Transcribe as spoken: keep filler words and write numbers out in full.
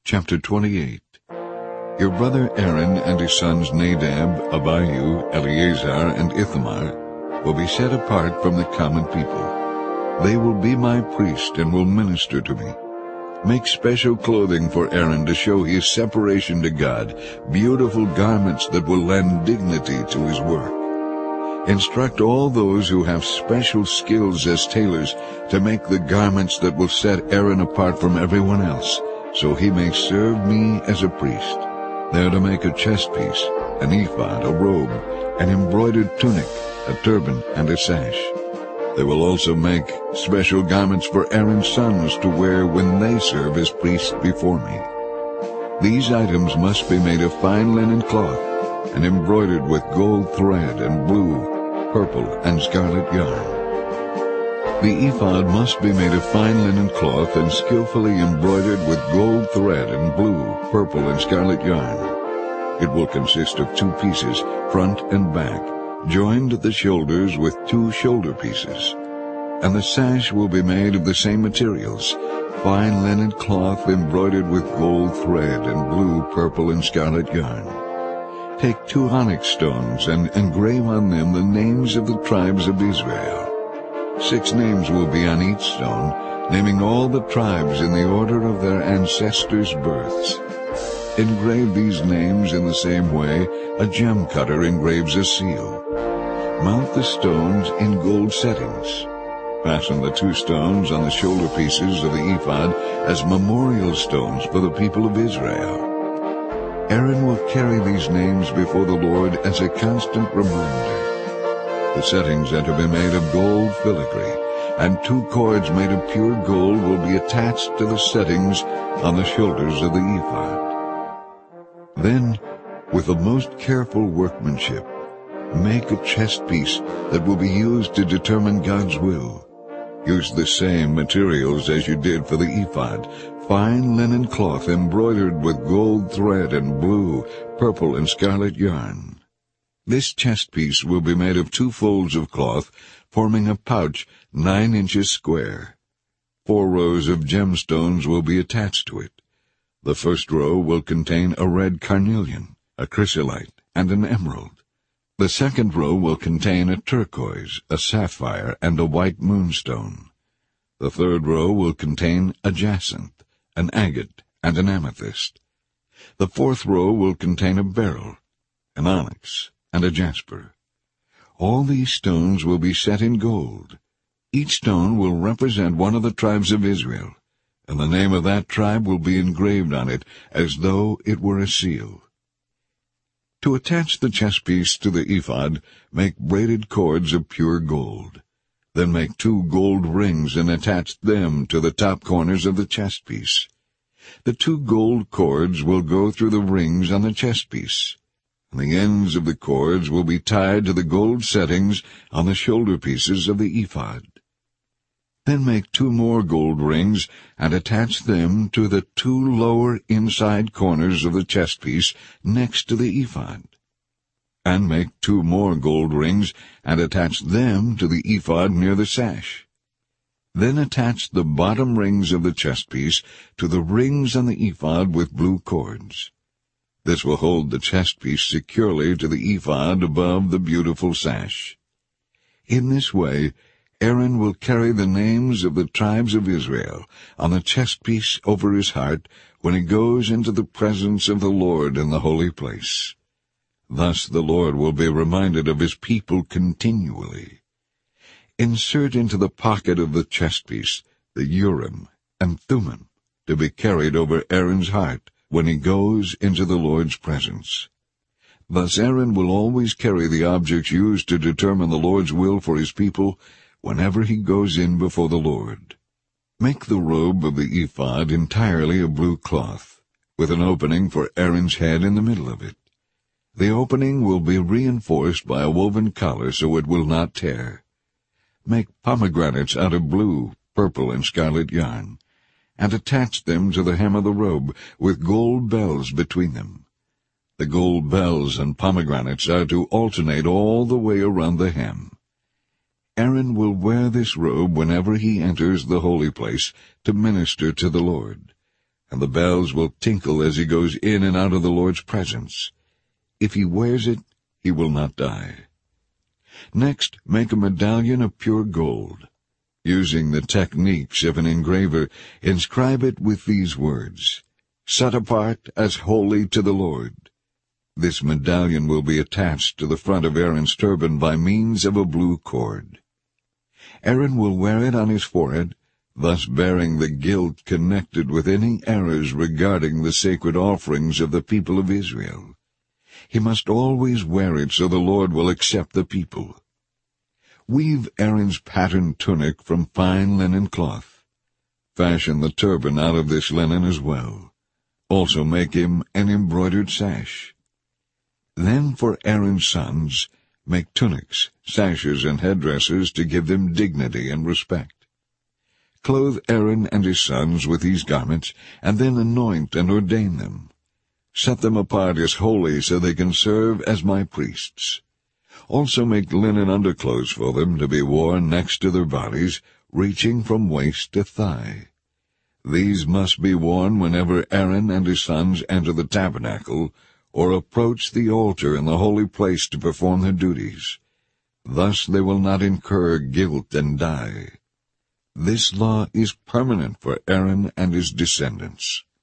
Chapter twenty-eight. Your brother Aaron and his sons Nadab, Abihu, Eleazar, and Ithamar will be set apart from the common people. They will be my priest and will minister to me. Make special clothing for Aaron to show his separation to God, beautiful garments that will lend dignity to his work. Instruct all those who have special skills as tailors to make the garments that will set Aaron apart from everyone else, so he may serve me as a priest. They are to make a chest piece, an ephod, a robe, an embroidered tunic, a turban, and a sash. They will also make special garments for Aaron's sons to wear when they serve as priests before me. These items must be made of fine linen cloth and embroidered with gold thread and blue, purple, and scarlet yarn. The ephod must be made of fine linen cloth and skillfully embroidered with gold thread and blue, purple, and scarlet yarn. It will consist of two pieces, front and back, joined at the shoulders with two shoulder pieces. And the sash will be made of the same materials, fine linen cloth embroidered with gold thread and blue, purple, and scarlet yarn. Take two onyx stones and engrave on them the names of the tribes of Israel. Six names will be on each stone, naming all the tribes in the order of their ancestors' births. Engrave these names in the same way a gem cutter engraves a seal. Mount the stones in gold settings. Fasten the two stones on the shoulder pieces of the ephod as memorial stones for the people of Israel. Aaron will carry these names before the Lord as a constant reminder. The settings are to be made of gold filigree, and two cords made of pure gold will be attached to the settings on the shoulders of the ephod. Then, with the most careful workmanship, make a chest piece that will be used to determine God's will. Use the same materials as you did for the ephod, fine linen cloth embroidered with gold thread and blue, purple, and scarlet yarn. This chest piece will be made of two folds of cloth, forming a pouch nine inches square. Four rows of gemstones will be attached to it. The first row will contain a red carnelian, a chrysolite, and an emerald. The second row will contain a turquoise, a sapphire, and a white moonstone. The third row will contain a jacinth, an agate, and an amethyst. The fourth row will contain a beryl, an onyx, and a jasper. All these stones will be set in gold. Each stone will represent one of the tribes of Israel, and the name of that tribe will be engraved on it as though it were a seal. To attach the chest piece to the ephod, make braided cords of pure gold. Then make two gold rings and attach them to the top corners of the chest piece. The two gold cords will go through the rings on the chest piece. The ends of the cords will be tied to the gold settings on the shoulder pieces of the ephod. Then make two more gold rings and attach them to the two lower inside corners of the chest piece next to the ephod. And make two more gold rings and attach them to the ephod near the sash. Then attach the bottom rings of the chest piece to the rings on the ephod with blue cords. This will hold the chest piece securely to the ephod above the beautiful sash. In this way, Aaron will carry the names of the tribes of Israel on the chest piece over his heart when he goes into the presence of the Lord in the holy place. Thus the Lord will be reminded of his people continually. Insert into the pocket of the chest piece the Urim and Thummim to be carried over Aaron's heart when he goes into the Lord's presence. Thus Aaron will always carry the objects used to determine the Lord's will for his people whenever he goes in before the Lord. Make the robe of the ephod entirely of blue cloth, with an opening for Aaron's head in the middle of it. The opening will be reinforced by a woven collar so it will not tear. Make pomegranates out of blue, purple, and scarlet yarn, and attach them to the hem of the robe with gold bells between them. The gold bells and pomegranates are to alternate all the way around the hem. Aaron will wear this robe whenever he enters the holy place to minister to the Lord. and the bells will tinkle as he goes in and out of the Lord's presence. If he wears it, he will not die. Next, make a medallion of pure gold. Using the techniques of an engraver, inscribe it with these words, "Set apart as holy to the Lord." This medallion will be attached to the front of Aaron's turban by means of a blue cord. Aaron will wear it on his forehead, thus bearing the guilt connected with any errors regarding the sacred offerings of the people of Israel. He must always wear it so the Lord will accept the people. Weave Aaron's patterned tunic from fine linen cloth. Fashion the turban out of this linen as well. Also make him an embroidered sash. Then for Aaron's sons, make tunics, sashes, and headdresses to give them dignity and respect. Clothe Aaron and his sons with these garments, and then anoint and ordain them. Set them apart as holy so they can serve as my priests. Also make linen underclothes for them to be worn next to their bodies, reaching from waist to thigh. These must be worn whenever Aaron and his sons enter the tabernacle, or approach the altar in the holy place to perform their duties. Thus they will not incur guilt and die. This law is permanent for Aaron and his descendants.